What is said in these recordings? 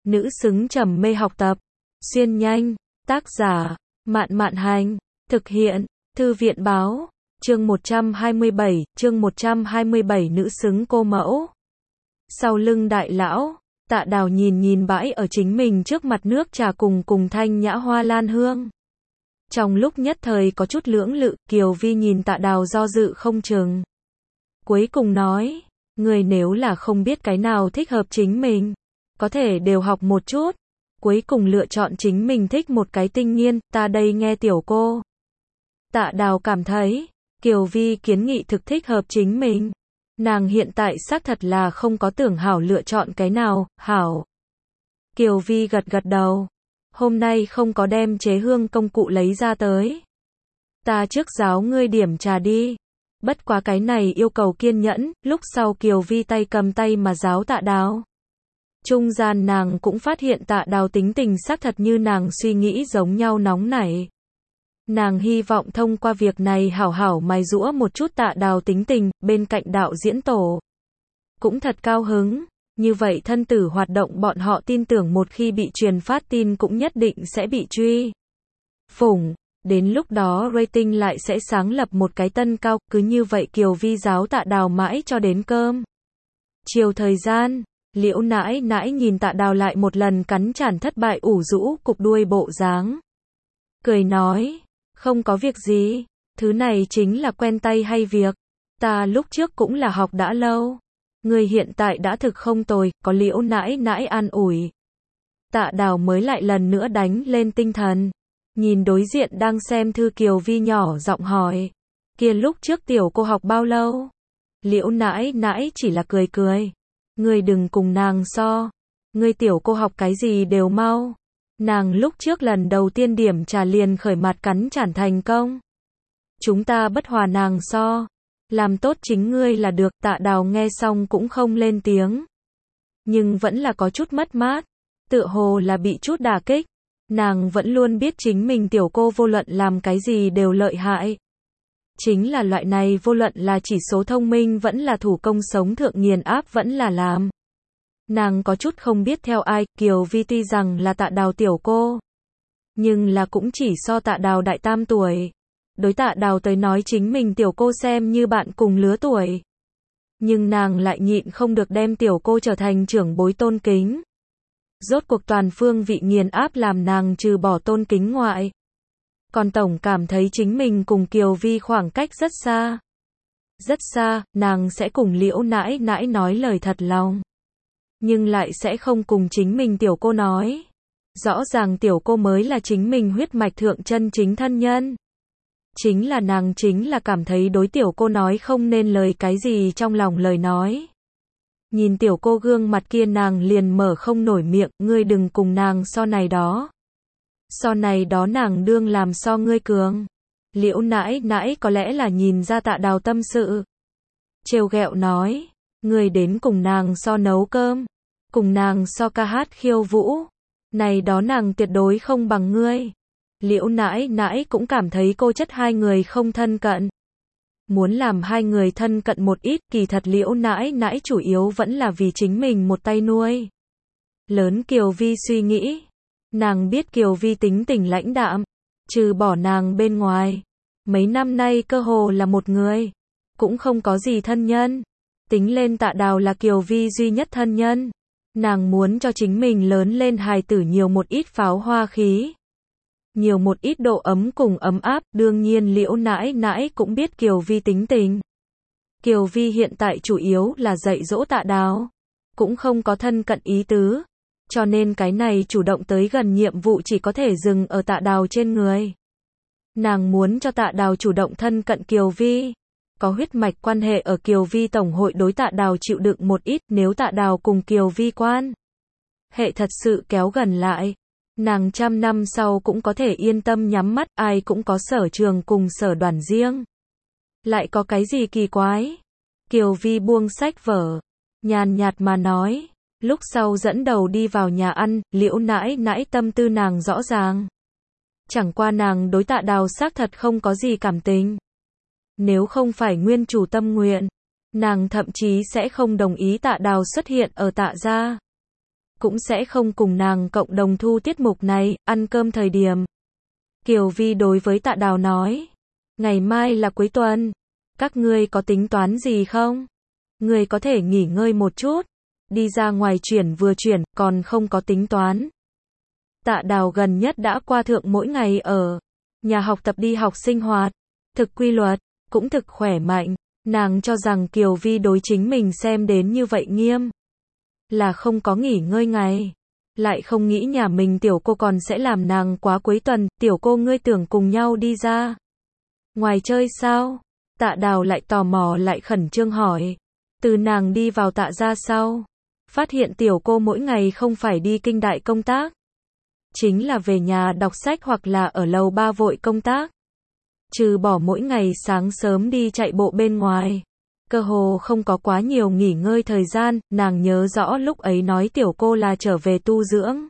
nữ xứng trầm mê học tập. Xuyên nhanh, tác giả, Mạn Mạn Hành, thực hiện, Thư viện Báo, chương 127, nữ xứng cô mẫu. Sau lưng đại lão, Tạ Đào nhìn bãi ở chính mình trước mặt nước trà cùng thanh nhã hoa lan hương. Trong lúc nhất thời có chút lưỡng lự, Kiều Vi nhìn Tạ Đào do dự không chừng. Cuối cùng nói, người nếu là không biết cái nào thích hợp chính mình, có thể đều học một chút. Cuối cùng lựa chọn chính mình thích một cái tinh nghiên, ta đây nghe tiểu cô. Tạ Đào cảm thấy, Kiều Vi kiến nghị thực thích hợp chính mình. Nàng hiện tại xác thật là không có tưởng hảo lựa chọn cái nào, hảo. Kiều Vi gật đầu. Hôm nay không có đem chế hương công cụ lấy ra tới. Ta trước giáo ngươi điểm trà đi. Bất quá cái này yêu cầu kiên nhẫn, lúc sau Kiều Vi tay cầm tay mà giáo Tạ Đào. Trung gian nàng cũng phát hiện Tạ Đào tính tình xác thật như nàng suy nghĩ giống nhau nóng nảy. Nàng hy vọng thông qua việc này hảo hảo mài giũa một chút Tạ Đào tính tình, bên cạnh đạo diễn tổ. Cũng thật cao hứng, như vậy thân tử hoạt động bọn họ tin tưởng một khi bị truyền phát tin cũng nhất định sẽ bị truy phủng, đến lúc đó rating lại sẽ sáng lập một cái tân cao, cứ như vậy Kiều Vi giáo Tạ Đào mãi cho đến cơm. Chiều thời gian, Liễu nãi nãi nhìn Tạ Đào lại một lần cắn chản thất bại ủ rũ cục đuôi bộ dáng. Cười nói, không có việc gì, thứ này chính là quen tay hay việc. Ta lúc trước cũng là học đã lâu. Người hiện tại đã thực không tồi, có Liễu nãi nãi an ủi. Tạ Đào mới lại lần nữa đánh lên tinh thần. Nhìn đối diện đang xem thư Kiều Vi nhỏ giọng hỏi. Kia lúc trước tiểu cô học bao lâu? Liễu nãi nãi chỉ là cười. Ngươi đừng cùng nàng so. Ngươi tiểu cô học cái gì đều mau. Nàng lúc trước lần đầu tiên điểm trà liền khởi mặt cắn chản thành công. Chúng ta bất hòa nàng so. Làm tốt chính ngươi là được. Tạ Đào nghe xong cũng không lên tiếng. Nhưng vẫn là có chút mất mát. Tựa hồ là bị chút đả kích. Nàng vẫn luôn biết chính mình tiểu cô vô luận làm cái gì đều lợi hại. Chính là loại này vô luận là chỉ số thông minh vẫn là thủ công sống thượng nghiền áp vẫn là làm. Nàng có chút không biết theo ai, Kiều Vi tuy rằng là Tạ Đào tiểu cô. Nhưng là cũng chỉ so Tạ Đào đại 3 tuổi. Đối Tạ Đào tới nói chính mình tiểu cô xem như bạn cùng lứa tuổi. Nhưng nàng lại nhịn không được đem tiểu cô trở thành trưởng bối tôn kính. Rốt cuộc toàn phương vị nghiền áp làm nàng trừ bỏ tôn kính ngoại. Còn tổng cảm thấy chính mình cùng Kiều Vi khoảng cách rất xa. Rất xa, nàng sẽ cùng Liễu nãi nãi nói lời thật lòng. Nhưng lại sẽ không cùng chính mình tiểu cô nói. Rõ ràng tiểu cô mới là chính mình huyết mạch thượng chân chính thân nhân. Chính là nàng chính là cảm thấy đối tiểu cô nói không nên lời cái gì trong lòng lời nói. Nhìn tiểu cô gương mặt kia nàng liền mở không nổi miệng, ngươi đừng cùng nàng so này đó. So này đó nàng đương làm so ngươi cường. Liễu nãi nãi có lẽ là nhìn ra Tạ Đào tâm sự. Trêu ghẹo nói, ngươi đến cùng nàng so nấu cơm, cùng nàng so ca hát khiêu vũ. Này đó nàng tuyệt đối không bằng ngươi. Liễu nãi nãi cũng cảm thấy cô chất hai người không thân cận. Muốn làm hai người thân cận một ít, kỳ thật Liễu nãi nãi chủ yếu vẫn là vì chính mình một tay nuôi lớn Kiều Vi suy nghĩ. Nàng biết Kiều Vi tính tình lãnh đạm, trừ bỏ nàng bên ngoài, mấy năm nay cơ hồ là một người, cũng không có gì thân nhân. Tính lên Tạ Đào là Kiều Vi duy nhất thân nhân. Nàng muốn cho chính mình lớn lên hài tử nhiều một ít pháo hoa khí, nhiều một ít độ ấm cùng ấm áp. Đương nhiên Liễu nãi nãi cũng biết Kiều Vi tính tình. Kiều Vi hiện tại chủ yếu là dạy dỗ Tạ Đào, cũng không có thân cận ý tứ. Cho nên cái này chủ động tới gần nhiệm vụ chỉ có thể dừng ở Tạ Đào trên người. Nàng muốn cho Tạ Đào chủ động thân cận Kiều Vi. Có huyết mạch quan hệ ở Kiều Vi tổng hội đối Tạ Đào chịu đựng một ít. Nếu Tạ Đào cùng Kiều Vi quan hệ thật sự kéo gần lại, nàng 100 năm sau cũng có thể yên tâm nhắm mắt. Ai cũng có sở trường cùng sở đoàn riêng. Lại có cái gì kỳ quái? Kiều Vi buông sách vở, nhàn nhạt mà nói. Lúc sau dẫn đầu đi vào nhà ăn, Liễu nãi nãi tâm tư nàng rõ ràng. Chẳng qua nàng đối Tạ Đào xác thật không có gì cảm tình. Nếu không phải nguyên chủ tâm nguyện, nàng thậm chí sẽ không đồng ý Tạ Đào xuất hiện ở Tạ gia. cũng sẽ không cùng nàng cộng đồng thu tiết mục này, ăn cơm thời điểm. Kiều Vi đối với Tạ Đào nói, ngày mai là cuối tuần, các ngươi có tính toán gì không? Ngươi có thể nghỉ ngơi một chút, đi ra ngoài chuyển vừa chuyển, còn không có tính toán. Tạ Đào gần nhất đã qua thượng mỗi ngày ở nhà học tập đi học sinh hoạt, thực quy luật, cũng thực khỏe mạnh, nàng cho rằng Kiều Vi đối chính mình xem đến như vậy nghiêm, là không có nghỉ ngơi ngày. Lại không nghĩ nhà mình tiểu cô còn sẽ làm nàng quá cuối tuần, tiểu cô ngươi tưởng cùng nhau đi ra ngoài chơi sao? Tạ Đào lại tò mò lại khẩn trương hỏi. Từ nàng đi vào Tạ gia sau, phát hiện tiểu cô mỗi ngày không phải đi kinh đại công tác, chính là về nhà đọc sách hoặc là ở lầu 3 vội công tác. Trừ bỏ mỗi ngày sáng sớm đi chạy bộ bên ngoài, cơ hồ không có quá nhiều nghỉ ngơi thời gian, nàng nhớ rõ lúc ấy nói tiểu cô là trở về tu dưỡng.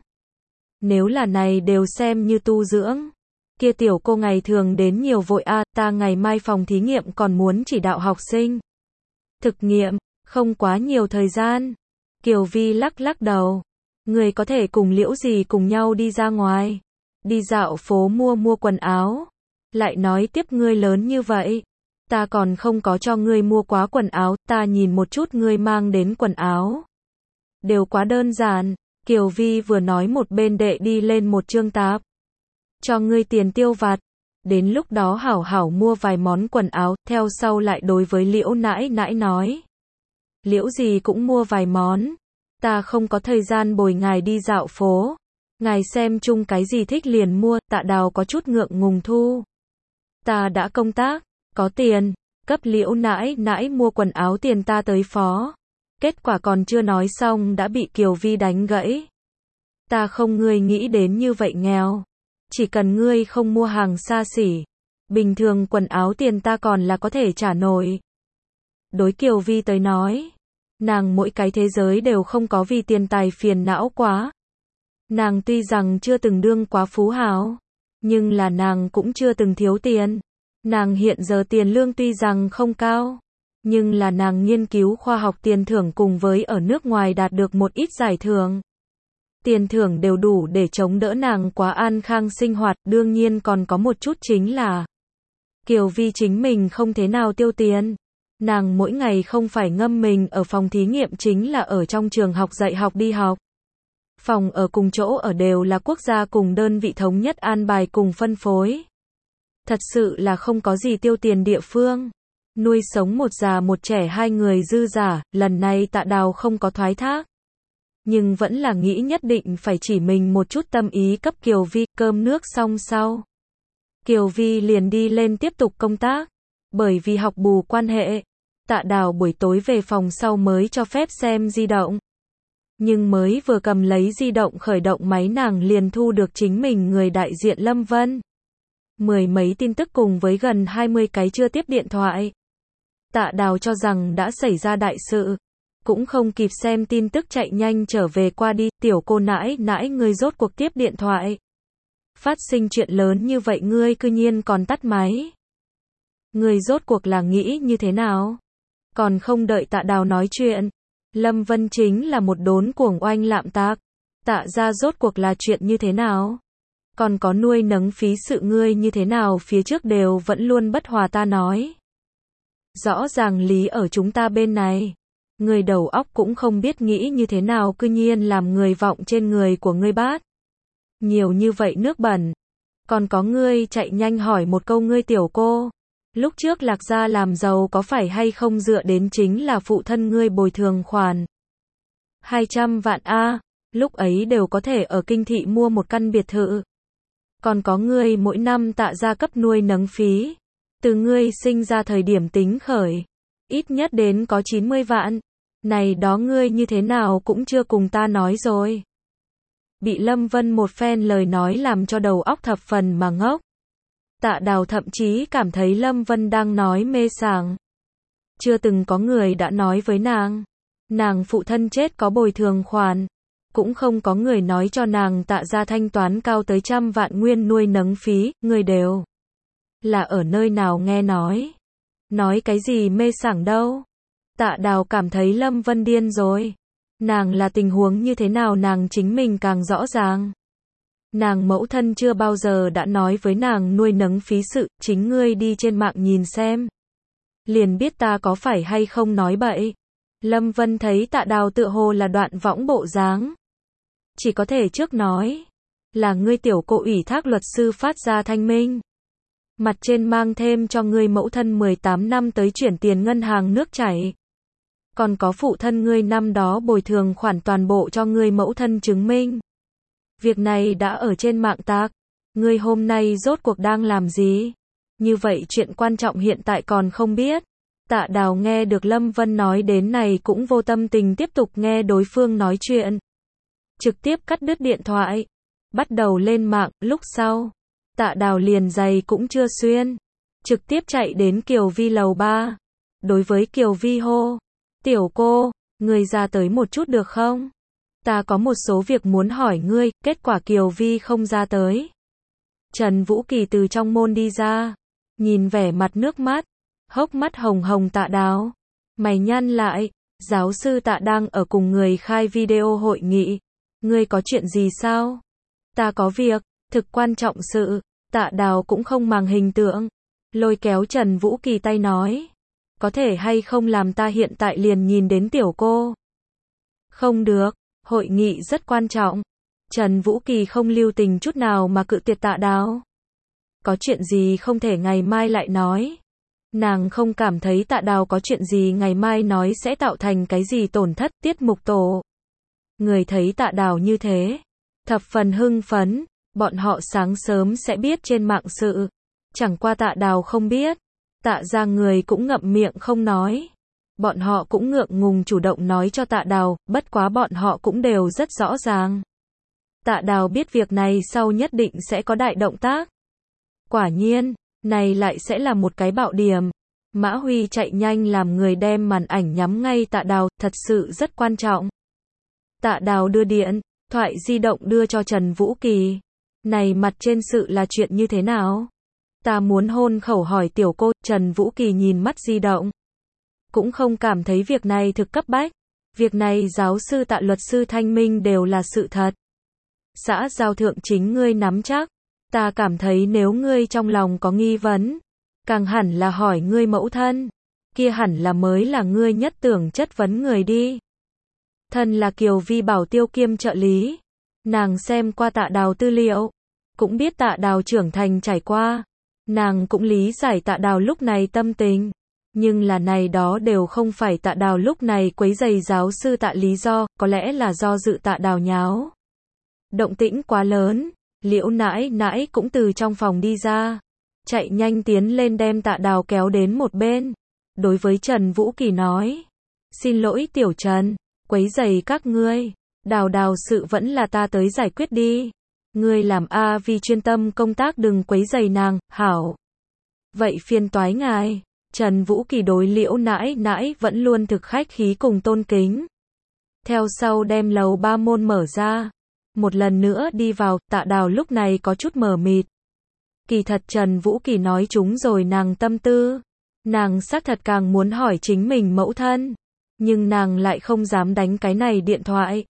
Nếu là này đều xem như tu dưỡng, kia tiểu cô ngày thường đến nhiều vội ta ngày mai phòng thí nghiệm còn muốn chỉ đạo học sinh. Thực nghiệm, không quá nhiều thời gian. Kiều Vi lắc lắc đầu. Người có thể cùng Liễu Dì cùng nhau đi ra ngoài, đi dạo phố mua quần áo. Lại nói tiếp ngươi lớn như vậy, ta còn không có cho ngươi mua quá quần áo, ta nhìn một chút ngươi mang đến quần áo. Đều quá đơn giản, Kiều Vi vừa nói một bên đệ đi lên một trương tạp. Cho ngươi tiền tiêu vặt, đến lúc đó hảo hảo mua vài món quần áo, theo sau lại đối với Liễu nãi nãi nói. Liễu Dì cũng mua vài món, ta không có thời gian bồi ngài đi dạo phố. Ngài xem chung cái gì thích liền mua, Tạ Đào có chút ngượng ngùng thu. Ta đã công tác, có tiền, cấp Liễu nãi nãi mua quần áo tiền ta tới phó. Kết quả còn chưa nói xong đã bị Kiều Vi đánh gãy. Ta không ngươi nghĩ đến như vậy nghèo. Chỉ cần ngươi không mua hàng xa xỉ, bình thường quần áo tiền ta còn là có thể trả nổi. Đối Kiều Vi tới nói, nàng mỗi cái thế giới đều không có vì tiền tài phiền não quá. Nàng tuy rằng chưa từng đương quá phú hào, nhưng là nàng cũng chưa từng thiếu tiền. Nàng hiện giờ tiền lương tuy rằng không cao, nhưng là nàng nghiên cứu khoa học tiền thưởng cùng với ở nước ngoài đạt được một ít giải thưởng. Tiền thưởng đều đủ để chống đỡ nàng quá an khang sinh hoạt, đương nhiên còn có một chút chính là Kiều Vi chính mình không thế nào tiêu tiền. Nàng mỗi ngày không phải ngâm mình ở phòng thí nghiệm chính là ở trong trường học dạy học đi học. Phòng ở cùng chỗ ở đều là quốc gia cùng đơn vị thống nhất an bài cùng phân phối. Thật sự là không có gì tiêu tiền địa phương. Nuôi sống một già một trẻ hai người dư giả, lần này Tạ Đào không có thoái thác. Nhưng vẫn là nghĩ nhất định phải chỉ mình một chút tâm ý cấp Kiều Vi, cơm nước xong sau. Kiều Vi liền đi lên tiếp tục công tác. Bởi vì học bù quan hệ, Tạ Đào buổi tối về phòng sau mới cho phép xem di động. Nhưng mới vừa cầm lấy di động khởi động máy nàng liền thu được chính mình người đại diện Lâm Vân. Mười mấy tin tức cùng với gần 20 cái chưa tiếp điện thoại. Tạ Đào cho rằng đã xảy ra đại sự. Cũng không kịp xem tin tức chạy nhanh trở về qua đi, tiểu cô nãi nãi ngươi rốt cuộc tiếp điện thoại. Phát sinh chuyện lớn như vậy ngươi cư nhiên còn tắt máy. Ngươi rốt cuộc là nghĩ như thế nào? Còn không đợi Tạ Đào nói chuyện. Lâm Vân chính là một đốn cuồng oanh lạm tạc. Tạ ra rốt cuộc là chuyện như thế nào? Còn có nuôi nấng phí sự ngươi như thế nào phía trước đều vẫn luôn bất hòa ta nói. Rõ ràng lý ở chúng ta bên này. Người đầu óc cũng không biết nghĩ như thế nào cư nhiên làm người vọng trên người của ngươi bát. Nhiều như vậy nước bẩn. Còn có ngươi chạy nhanh hỏi một câu ngươi tiểu cô. Lúc trước Lạc gia làm giàu có phải hay không dựa đến chính là phụ thân ngươi bồi thường khoản 200 vạn lúc ấy đều có thể ở kinh thị mua một căn biệt thự. Còn có ngươi mỗi năm Tạ gia cấp nuôi nấng phí. Từ ngươi sinh ra thời điểm tính khởi. Ít nhất đến có 90 vạn. Này đó ngươi như thế nào cũng chưa cùng ta nói rồi. Bị Lâm Vân một phen lời nói làm cho đầu óc thập phần mà ngốc. Tạ Đào thậm chí cảm thấy Lâm Vân đang nói mê sảng. Chưa từng có người đã nói với nàng. Nàng phụ thân chết có bồi thường khoản. Cũng không có người nói cho nàng Tạ gia thanh toán cao tới 100 vạn nguyên nuôi nấng phí, người đều là ở nơi nào nghe nói. Nói cái gì mê sảng đâu. Tạ Đào cảm thấy Lâm Vân điên rồi. Nàng là tình huống như thế nào nàng chính mình càng rõ ràng. Nàng mẫu thân chưa bao giờ đã nói với nàng nuôi nấng phí sự, chính ngươi đi trên mạng nhìn xem. Liền biết ta có phải hay không nói bậy. Lâm Vân thấy Tạ Đào tựa hồ là đoạn võng bộ dáng. Chỉ có thể trước nói. Là ngươi tiểu cô ủy thác luật sư phát ra thanh minh. Mặt trên mang thêm cho ngươi mẫu thân 18 năm tới chuyển tiền ngân hàng nước chảy. Còn có phụ thân ngươi năm đó bồi thường khoản toàn bộ cho ngươi mẫu thân chứng minh. Việc này đã ở trên mạng tạc. Ngươi hôm nay rốt cuộc đang làm gì? Như vậy chuyện quan trọng hiện tại còn không biết. Tạ Đào nghe được Lâm Vân nói đến này cũng vô tâm tình tiếp tục nghe đối phương nói chuyện. Trực tiếp cắt đứt điện thoại. Bắt đầu lên mạng, lúc sau. Tạ Đào liền giày cũng chưa xuyên. Trực tiếp chạy đến Kiều Vi lầu 3. Đối với Kiều Vi hô. Tiểu cô, ngươi ra tới một chút được không? Ta có một số việc muốn hỏi ngươi, kết quả Kiều Vi không ra tới. Trần Vũ Kỳ từ trong môn đi ra. Nhìn vẻ mặt nước mắt. Hốc mắt hồng hồng Tạ Đào. Mày nhăn lại. Giáo sư Tạ đang ở cùng người khai video hội nghị. Ngươi có chuyện gì sao? Ta có việc, thực quan trọng sự. Tạ Đào cũng không màng hình tượng. Lôi kéo Trần Vũ Kỳ tay nói. Có thể hay không làm ta hiện tại liền nhìn đến tiểu cô? Không được, hội nghị rất quan trọng. Trần Vũ Kỳ không lưu tình chút nào mà cự tuyệt Tạ Đào. Có chuyện gì không thể ngày mai lại nói. Nàng không cảm thấy Tạ Đào có chuyện gì ngày mai nói sẽ tạo thành cái gì tổn thất. Tiết mục tổ. Người thấy Tạ Đào như thế. Thập phần hưng phấn. Bọn họ sáng sớm sẽ biết trên mạng sự. Chẳng qua Tạ Đào không biết. Tạ ra người cũng ngậm miệng không nói. Bọn họ cũng ngượng ngùng chủ động nói cho Tạ Đào, bất quá bọn họ cũng đều rất rõ ràng. Tạ Đào biết việc này sau nhất định sẽ có đại động tác. Quả nhiên, này lại sẽ là một cái bạo điểm. Mã Huy chạy nhanh làm người đem màn ảnh nhắm ngay Tạ Đào, thật sự rất quan trọng. Tạ Đào đưa điện thoại di động đưa cho Trần Vũ Kỳ. Này mặt trên sự là chuyện như thế nào? Ta muốn hôn khẩu hỏi tiểu cô. Trần Vũ Kỳ nhìn mắt di động. Cũng không cảm thấy việc này thực cấp bách. Việc này giáo sư Tạ luật sư thanh minh đều là sự thật. Xã giao thượng chính ngươi nắm chắc. Ta cảm thấy nếu ngươi trong lòng có nghi vấn, càng hẳn là hỏi ngươi mẫu thân. Kia hẳn là mới là ngươi nhất tưởng chất vấn người đi. Thân là Kiều Vi bảo tiêu kiêm trợ lý. Nàng xem qua Tạ Đào tư liệu. Cũng biết Tạ Đào trưởng thành trải qua. Nàng cũng lý giải Tạ Đào lúc này tâm tình. Nhưng là này đó đều không phải Tạ Đào lúc này quấy rầy giáo sư Tạ lý do, có lẽ là do dự Tạ Đào nháo. Động tĩnh quá lớn, Liễu nãi nãi cũng từ trong phòng đi ra. Chạy nhanh tiến lên đem Tạ Đào kéo đến một bên. Đối với Trần Vũ Kỳ nói. Xin lỗi tiểu Trần, quấy rầy các ngươi. Đào sự vẫn là ta tới giải quyết đi. Ngươi làm vì chuyên tâm công tác đừng quấy rầy nàng, hảo. Vậy phiền toái ngài. Trần Vũ Kỳ đối Liễu nãi nãi vẫn luôn thực khách khí cùng tôn kính. Theo sau đem lầu 3 môn mở ra. Một lần nữa đi vào, Tạ Đào lúc này có chút mờ mịt. Kỳ thật Trần Vũ Kỳ nói chúng rồi nàng tâm tư. Nàng xác thật càng muốn hỏi chính mình mẫu thân. Nhưng nàng lại không dám đánh cái này điện thoại.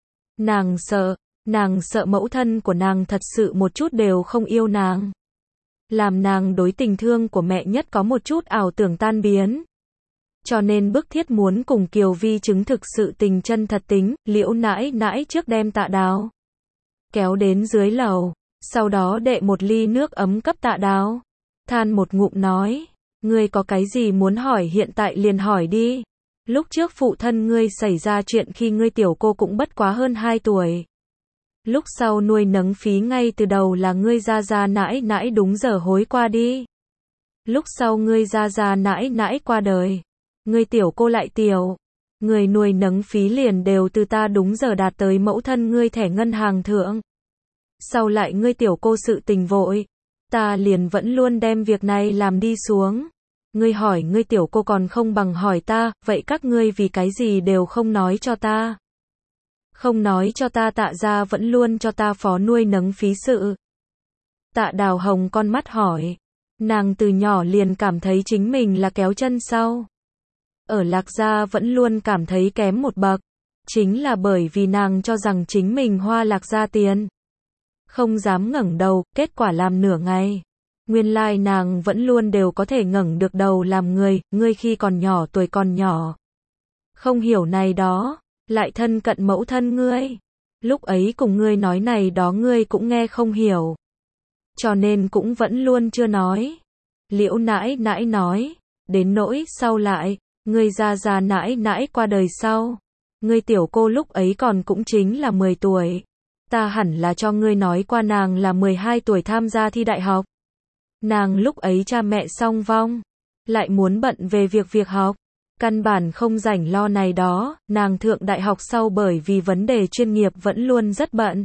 Nàng sợ mẫu thân của nàng thật sự một chút đều không yêu nàng. Làm nàng đối tình thương của mẹ nhất có một chút ảo tưởng tan biến. Cho nên bức thiết muốn cùng Kiều Vi chứng thực sự tình chân thật tính. Liễu nãi nãi trước đem Tạ Đào kéo đến dưới lầu. Sau đó đệ một ly nước ấm cấp Tạ Đào. Than một ngụm nói. Ngươi có cái gì muốn hỏi hiện tại liền hỏi đi. Lúc trước phụ thân ngươi xảy ra chuyện khi ngươi tiểu cô cũng bất quá hơn 2 tuổi. Lúc sau nuôi nấng phí ngay từ đầu là ngươi gia nãi nãi đúng giờ hối qua đi. Lúc sau ngươi gia nãi nãi qua đời. Ngươi tiểu cô lại tiểu. Người nuôi nấng phí liền đều từ ta đúng giờ đạt tới mẫu thân ngươi thẻ ngân hàng thượng. Sau lại ngươi tiểu cô sự tình vội. Ta liền vẫn luôn đem việc này làm đi xuống. Ngươi hỏi ngươi tiểu cô còn không bằng hỏi ta, vậy các ngươi vì cái gì đều không nói cho ta? Không nói cho ta Tạ gia vẫn luôn cho ta phó nuôi nấng phí sự. Tạ Đào hồng con mắt hỏi. Nàng từ nhỏ liền cảm thấy chính mình là kéo chân sau. Ở Lạc gia vẫn luôn cảm thấy kém một bậc. Chính là bởi vì nàng cho rằng chính mình hoa lạc ra tiền. Không dám ngẩng đầu, kết quả làm nửa ngày. Nguyên lai nàng vẫn luôn đều có thể ngẩng được đầu làm người, ngươi khi còn nhỏ tuổi còn nhỏ. Không hiểu này đó, lại thân cận mẫu thân ngươi. Lúc ấy cùng ngươi nói này đó ngươi cũng nghe không hiểu. Cho nên cũng vẫn luôn chưa nói. Liễu nãi nãi nói, đến nỗi sau lại, ngươi gia nãi nãi qua đời sau. Ngươi tiểu cô lúc ấy còn cũng chính là 10 tuổi. Ta hẳn là cho ngươi nói qua nàng là 12 tuổi tham gia thi đại học. Nàng lúc ấy cha mẹ song vong, lại muốn bận về việc học. Căn bản không rảnh lo này đó, nàng thượng đại học sau bởi vì vấn đề chuyên nghiệp vẫn luôn rất bận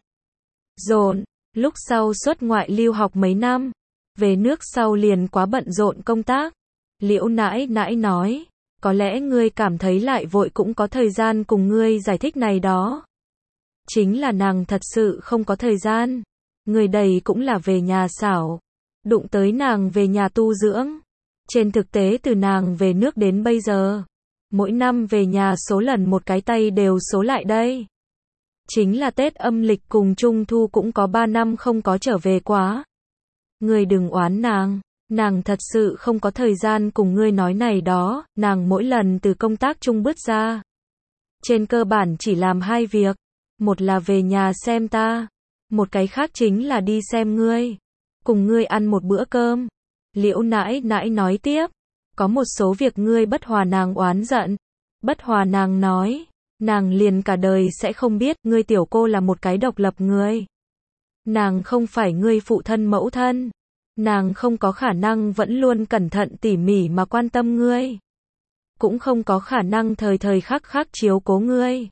rộn, lúc sau xuất ngoại lưu học mấy năm, về nước sau liền quá bận rộn công tác. Liễu nãi nãi nói, có lẽ ngươi cảm thấy lại vội cũng có thời gian cùng ngươi giải thích này đó. Chính là nàng thật sự không có thời gian. Người đầy cũng là về nhà xảo, đụng tới nàng về nhà tu dưỡng. Trên thực tế từ nàng về nước đến bây giờ, mỗi năm về nhà số lần một cái tay đều số lại đây. Chính là Tết âm lịch cùng Trung thu cũng có 3 năm không có trở về quá. Ngươi đừng oán nàng thật sự không có thời gian cùng ngươi nói này đó, nàng mỗi lần từ công tác chung bước ra. Trên cơ bản chỉ làm 2 việc, một là về nhà xem ta, một cái khác chính là đi xem ngươi, cùng ngươi ăn một bữa cơm. Liễu nãi nãi nói tiếp, có một số việc ngươi bất hòa nàng oán giận, bất hòa nàng nói, nàng liền cả đời sẽ không biết, ngươi tiểu cô là một cái độc lập người. Nàng không phải ngươi phụ thân mẫu thân, nàng không có khả năng vẫn luôn cẩn thận tỉ mỉ mà quan tâm ngươi, cũng không có khả năng thời thời khắc khắc chiếu cố ngươi.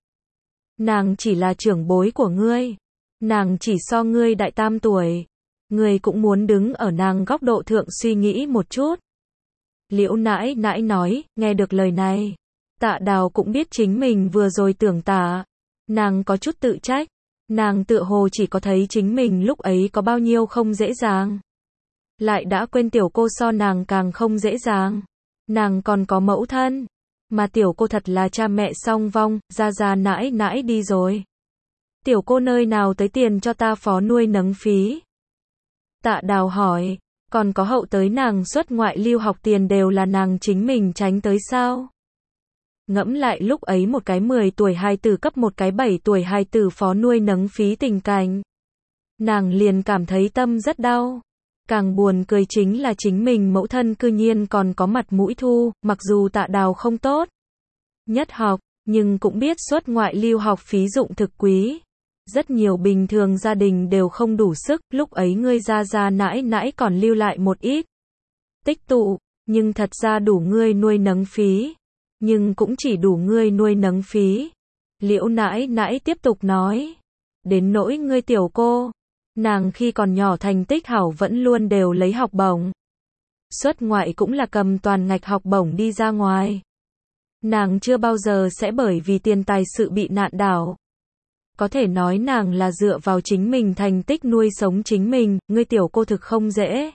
Nàng chỉ là trưởng bối của ngươi, nàng chỉ so ngươi đại 3 tuổi. Ngươi cũng muốn đứng ở nàng góc độ thượng suy nghĩ một chút. Liễu nãi nãi nói, nghe được lời này, Tạ Đào cũng biết chính mình vừa rồi tưởng tả. Nàng có chút tự trách, nàng tựa hồ chỉ có thấy chính mình lúc ấy có bao nhiêu không dễ dàng. Lại đã quên tiểu cô so nàng càng không dễ dàng. Nàng còn có mẫu thân, mà tiểu cô thật là cha mẹ song vong, gia nãi nãi đi rồi. Tiểu cô nơi nào tới tiền cho ta phó nuôi nấng phí? Tạ Đào hỏi, còn có hậu tới nàng xuất ngoại lưu học tiền đều là nàng chính mình tránh tới sao? Ngẫm lại lúc ấy một cái 10 tuổi hài tử cấp một cái 7 tuổi hài tử phó nuôi nấng phí tình cảnh. Nàng liền cảm thấy tâm rất đau. Càng buồn cười chính là chính mình mẫu thân cư nhiên còn có mặt mũi thu, mặc dù Tạ Đào không tốt nhất học, nhưng cũng biết xuất ngoại lưu học phí dụng thực quý. Rất nhiều bình thường gia đình đều không đủ sức, lúc ấy ngươi gia nãi nãi còn lưu lại một ít tích tụ, nhưng thật ra đủ ngươi nuôi nấng phí, nhưng cũng chỉ đủ ngươi nuôi nấng phí. Liễu nãi nãi tiếp tục nói, đến nỗi ngươi tiểu cô, nàng khi còn nhỏ thành tích hảo vẫn luôn đều lấy học bổng. Xuất ngoại cũng là cầm toàn ngạch học bổng đi ra ngoài. Nàng chưa bao giờ sẽ bởi vì tiền tài sự bị nạn đảo. Có thể nói nàng là dựa vào chính mình thành tích nuôi sống chính mình, ngươi tiểu cô thực không dễ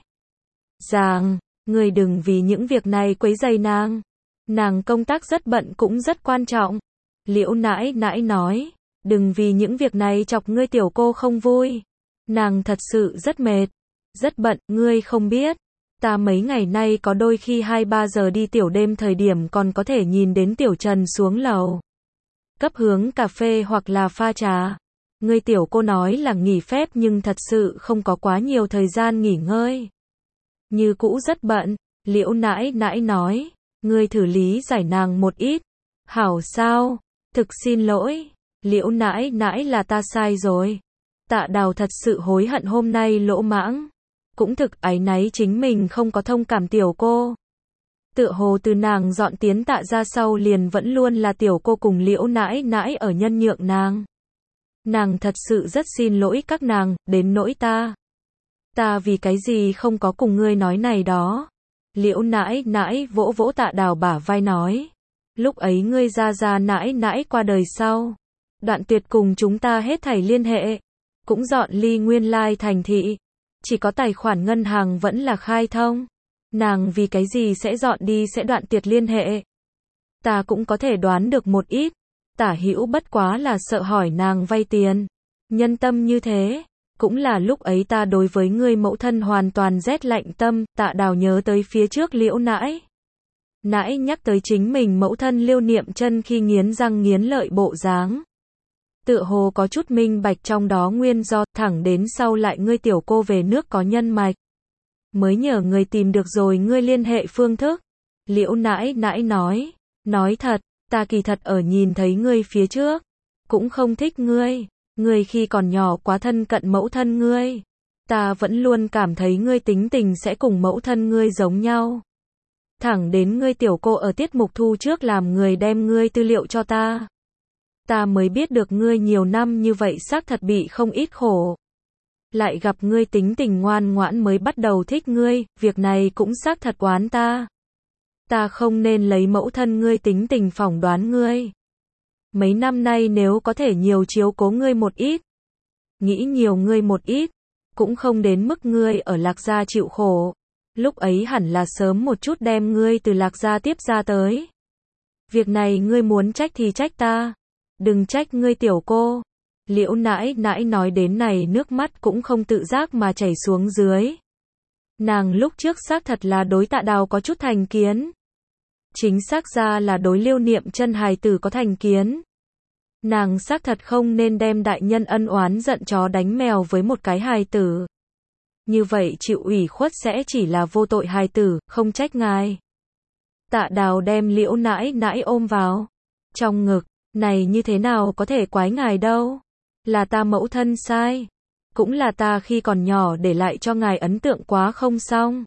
dàng, ngươi đừng vì những việc này quấy rầy nàng. Nàng công tác rất bận cũng rất quan trọng. Liễu nãi nãi nói, đừng vì những việc này chọc ngươi tiểu cô không vui. Nàng thật sự rất mệt, rất bận, ngươi không biết. Ta mấy ngày nay có đôi khi 2-3 giờ đi tiểu đêm thời điểm còn có thể nhìn đến tiểu Trần xuống lầu cấp hướng cà phê hoặc là pha trà. Ngươi tiểu cô nói là nghỉ phép nhưng thật sự không có quá nhiều thời gian nghỉ ngơi. Như cũ rất bận, Liễu nãi nãi nói, ngươi thử lý giải nàng một ít. Hảo sao? Thực xin lỗi, Liễu nãi nãi là ta sai rồi. Tạ Đào thật sự hối hận hôm nay lỗ mãng. Cũng thực áy náy chính mình không có thông cảm tiểu cô. Tựa hồ từ nàng dọn tiến Tạ ra sau liền vẫn luôn là tiểu cô cùng Liễu nãi nãi ở nhân nhượng nàng. Nàng thật sự rất xin lỗi các nàng, đến nỗi ta. Ta vì cái gì không có cùng ngươi nói này đó. Liễu nãi nãi vỗ vỗ Tạ Đào bả vai nói. Lúc ấy ngươi gia nãi nãi qua đời sau. Đoạn tuyệt cùng chúng ta hết thảy liên hệ. Cũng dọn ly nguyên lai thành thị. Chỉ có tài khoản ngân hàng vẫn là khai thông. Nàng vì cái gì sẽ dọn đi sẽ đoạn tuyệt liên hệ. Ta cũng có thể đoán được một ít. Tả Hữu bất quá là sợ hỏi nàng vay tiền. Nhân tâm như thế, cũng là lúc ấy ta đối với ngươi mẫu thân hoàn toàn rét lạnh tâm. Tạ Đào nhớ tới phía trước Liễu nãi nãi nhắc tới chính mình mẫu thân Liêu Niệm Chân khi nghiến răng nghiến lợi bộ dáng. Tựa hồ có chút minh bạch trong đó nguyên do, thẳng đến sau lại ngươi tiểu cô về nước có nhân mạch. Mới nhờ người tìm được rồi ngươi liên hệ phương thức. Liễu nãi nãi nói thật, ta kỳ thật ở nhìn thấy ngươi phía trước, cũng không thích ngươi khi còn nhỏ quá thân cận mẫu thân ngươi. Ta vẫn luôn cảm thấy ngươi tính tình sẽ cùng mẫu thân ngươi giống nhau. Thẳng đến ngươi tiểu cô ở tiết mục thu trước làm người đem ngươi tư liệu cho ta. Ta mới biết được ngươi nhiều năm như vậy xác thật bị không ít khổ. Lại gặp ngươi tính tình ngoan ngoãn mới bắt đầu thích ngươi, việc này cũng xác thật oán ta. Ta không nên lấy mẫu thân ngươi tính tình phỏng đoán ngươi. Mấy năm nay nếu có thể nhiều chiếu cố ngươi một ít, nghĩ nhiều ngươi một ít, cũng không đến mức ngươi ở Lạc Gia chịu khổ. Lúc ấy hẳn là sớm một chút đem ngươi từ Lạc Gia tiếp ra tới. Việc này ngươi muốn trách thì trách ta, đừng trách ngươi tiểu cô. Liễu nãi nãi nói đến này nước mắt cũng không tự giác mà chảy xuống dưới. Nàng lúc trước xác thật là đối Tạ Đào có chút thành kiến. Chính xác ra là đối Liêu Niệm Chân hài tử có thành kiến. Nàng xác thật không nên đem đại nhân ân oán giận chó đánh mèo với một cái hài tử. Như vậy chịu ủy khuất sẽ chỉ là vô tội hài tử, không trách ngài. Tạ Đào đem Liễu nãi nãi ôm vào trong ngực, này như thế nào có thể quái ngài đâu. Là ta mẫu thân sai. Cũng là ta khi còn nhỏ để lại cho ngài ấn tượng quá không xong.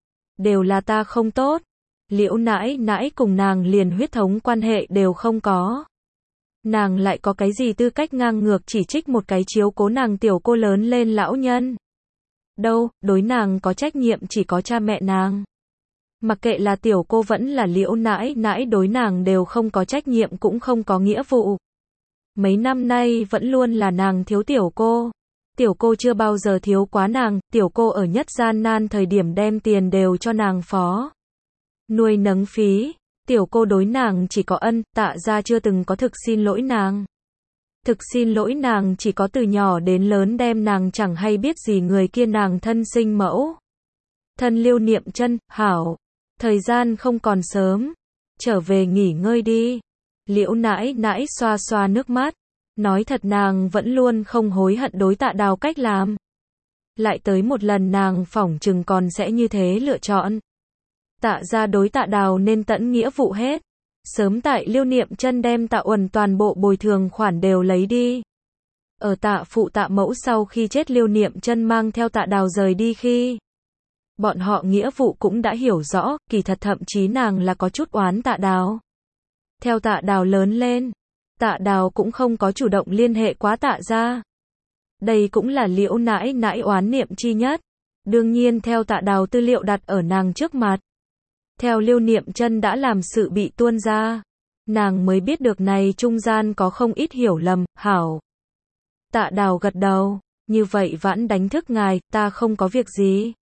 Đều là ta không tốt. Liễu nãi nãi cùng nàng liền huyết thống quan hệ đều không có. Nàng lại có cái gì tư cách ngang ngược chỉ trích một cái chiếu cố nàng tiểu cô lớn lên lão nhân. Đâu, đối nàng có trách nhiệm chỉ có cha mẹ nàng. Mặc kệ là tiểu cô vẫn là Liễu nãi nãi đối nàng đều không có trách nhiệm cũng không có nghĩa vụ. Mấy năm nay vẫn luôn là nàng thiếu tiểu cô. Tiểu cô chưa bao giờ thiếu quá nàng, tiểu cô ở nhất gian nan thời điểm đem tiền đều cho nàng phó nuôi nấng phí. Tiểu cô đối nàng chỉ có ân, Tạ gia chưa từng có thực xin lỗi nàng. Thực xin lỗi nàng chỉ có từ nhỏ đến lớn đem nàng chẳng hay biết gì người kia nàng thân sinh mẫu. Thân Liêu Niệm Chân, hảo, thời gian không còn sớm, trở về nghỉ ngơi đi. Liễu nãi nãi xoa xoa nước mắt, nói thật nàng vẫn luôn không hối hận đối Tạ Đào cách làm. Lại tới một lần nàng phỏng chừng còn sẽ như thế lựa chọn. Tạ gia đối Tạ Đào nên tận nghĩa vụ hết. Sớm tại Liêu Niệm Chân đem Tạ Uẩn toàn bộ bồi thường khoản đều lấy đi. Ở Tạ phụ Tạ mẫu sau khi chết Liêu Niệm Chân mang theo Tạ Đào rời đi khi. Bọn họ nghĩa vụ cũng đã hiểu rõ, kỳ thật thậm chí nàng là có chút oán Tạ Đào. Theo Tạ Đào lớn lên, Tạ Đào cũng không có chủ động liên hệ quá Tạ gia. Đây cũng là Liễu nãi nãi oán niệm chi nhất. Đương nhiên theo Tạ Đào tư liệu đặt ở nàng trước mặt. Theo Liêu Niệm Chân đã làm sự bị tuôn ra. Nàng mới biết được này trung gian có không ít hiểu lầm, hảo. Tạ Đào gật đầu, như vậy vãn đánh thức ngài, ta không có việc gì.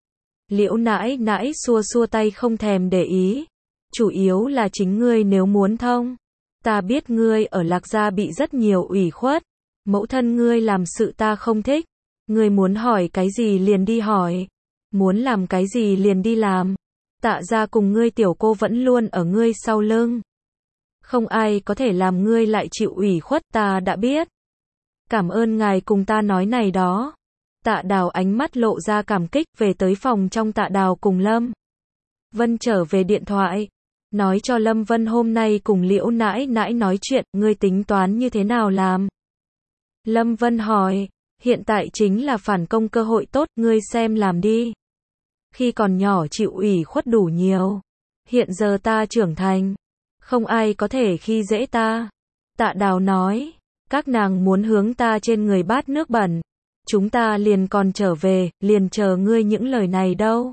Liễu nãi nãi xua xua tay không thèm để ý. Chủ yếu là chính ngươi nếu muốn thông. Ta biết ngươi ở Lạc Gia bị rất nhiều ủy khuất. Mẫu thân ngươi làm sự ta không thích. Ngươi muốn hỏi cái gì liền đi hỏi. Muốn làm cái gì liền đi làm. Tạ gia cùng ngươi tiểu cô vẫn luôn ở ngươi sau lưng. Không ai có thể làm ngươi lại chịu ủy khuất, ta đã biết. Cảm ơn ngài cùng ta nói này đó. Tạ Đào ánh mắt lộ ra cảm kích, về tới phòng trong Tạ Đào cùng Lâm Vân trở về điện thoại. Nói cho Lâm Vân hôm nay cùng Liễu nãi nãi nói chuyện, ngươi tính toán như thế nào làm? Lâm Vân hỏi, hiện tại chính là phản công cơ hội tốt, ngươi xem làm đi. Khi còn nhỏ chịu ủy khuất đủ nhiều. Hiện giờ ta trưởng thành. Không ai có thể khi dễ ta. Tạ Đào nói, các nàng muốn hướng ta trên người bát nước bẩn. Chúng ta liền còn trở về, liền chờ ngươi những lời này đâu.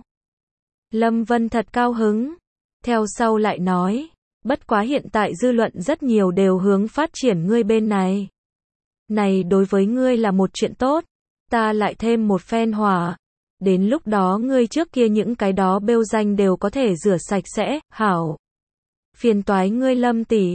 Lâm Vân thật cao hứng. Theo sau lại nói, bất quá hiện tại dư luận rất nhiều đều hướng phát triển ngươi bên này. Này đối với ngươi là một chuyện tốt. Ta lại thêm một phen hỏa. Đến lúc đó ngươi trước kia những cái đó bêu danh đều có thể rửa sạch sẽ, hảo. Phiền toái ngươi Lâm tỷ.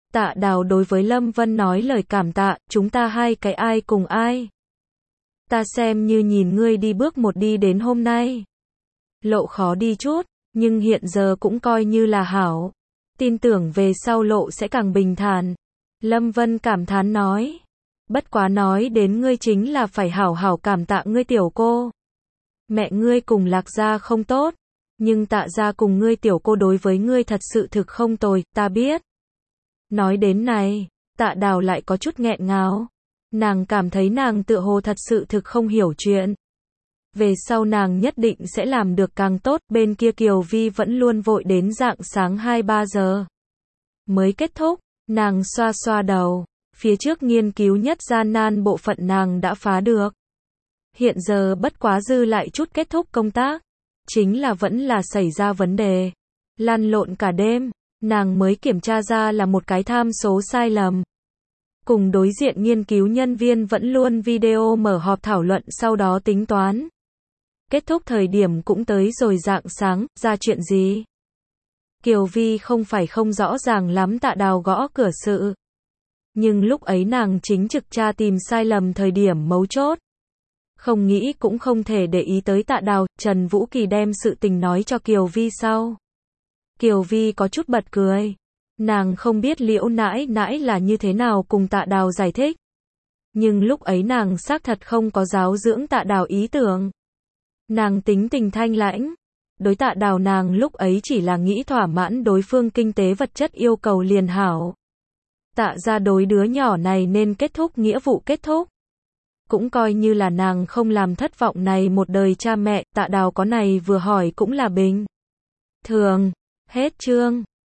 Tạ Đào đối với Lâm Vân nói lời cảm tạ, chúng ta hai cái ai cùng ai. Ta xem như nhìn ngươi đi bước một đi đến hôm nay. Lộ khó đi chút, nhưng hiện giờ cũng coi như là hảo. Tin tưởng về sau lộ sẽ càng bình thản. Lâm Vân cảm thán nói. Bất quá nói đến ngươi chính là phải hảo hảo cảm tạ ngươi tiểu cô. Mẹ ngươi cùng Lạc gia không tốt, nhưng Tạ gia cùng ngươi tiểu cô đối với ngươi thật sự thực không tồi, ta biết. Nói đến này, Tạ Đào lại có chút nghẹn ngào. Nàng cảm thấy nàng tựa hồ thật sự thực không hiểu chuyện. Về sau nàng nhất định sẽ làm được càng tốt, bên kia Kiều Vi vẫn luôn vội đến rạng sáng 2-3 giờ. Mới kết thúc, nàng xoa xoa đầu, phía trước nghiên cứu nhất gian nan bộ phận nàng đã phá được. Hiện giờ bất quá dư lại chút kết thúc công tác, chính là vẫn là xảy ra vấn đề. Lăn lộn cả đêm, nàng mới kiểm tra ra là một cái tham số sai lầm. Cùng đối diện nghiên cứu nhân viên vẫn luôn video mở họp thảo luận sau đó tính toán. Kết thúc thời điểm cũng tới rồi rạng sáng, ra chuyện gì? Kiều Vi không phải không rõ ràng lắm Tạ Đào gõ cửa sự. Nhưng lúc ấy nàng chính trực tra tìm sai lầm thời điểm mấu chốt. Không nghĩ cũng không thể để ý tới Tạ Đào, Trần Vũ Kỳ đem sự tình nói cho Kiều Vi sau. Kiều Vi có chút bật cười. Nàng không biết Liễu nãi nãi là như thế nào cùng Tạ Đào giải thích. Nhưng lúc ấy nàng xác thật không có giáo dưỡng Tạ Đào ý tưởng. Nàng tính tình thanh lãnh. Đối Tạ Đào nàng lúc ấy chỉ là nghĩ thỏa mãn đối phương kinh tế vật chất yêu cầu liền hảo. Tạ ra đối đứa nhỏ này nên kết thúc nghĩa vụ kết thúc. Cũng coi như là nàng không làm thất vọng này một đời cha mẹ, Tạ Đào có này vừa hỏi cũng là bình thường. Hết chương.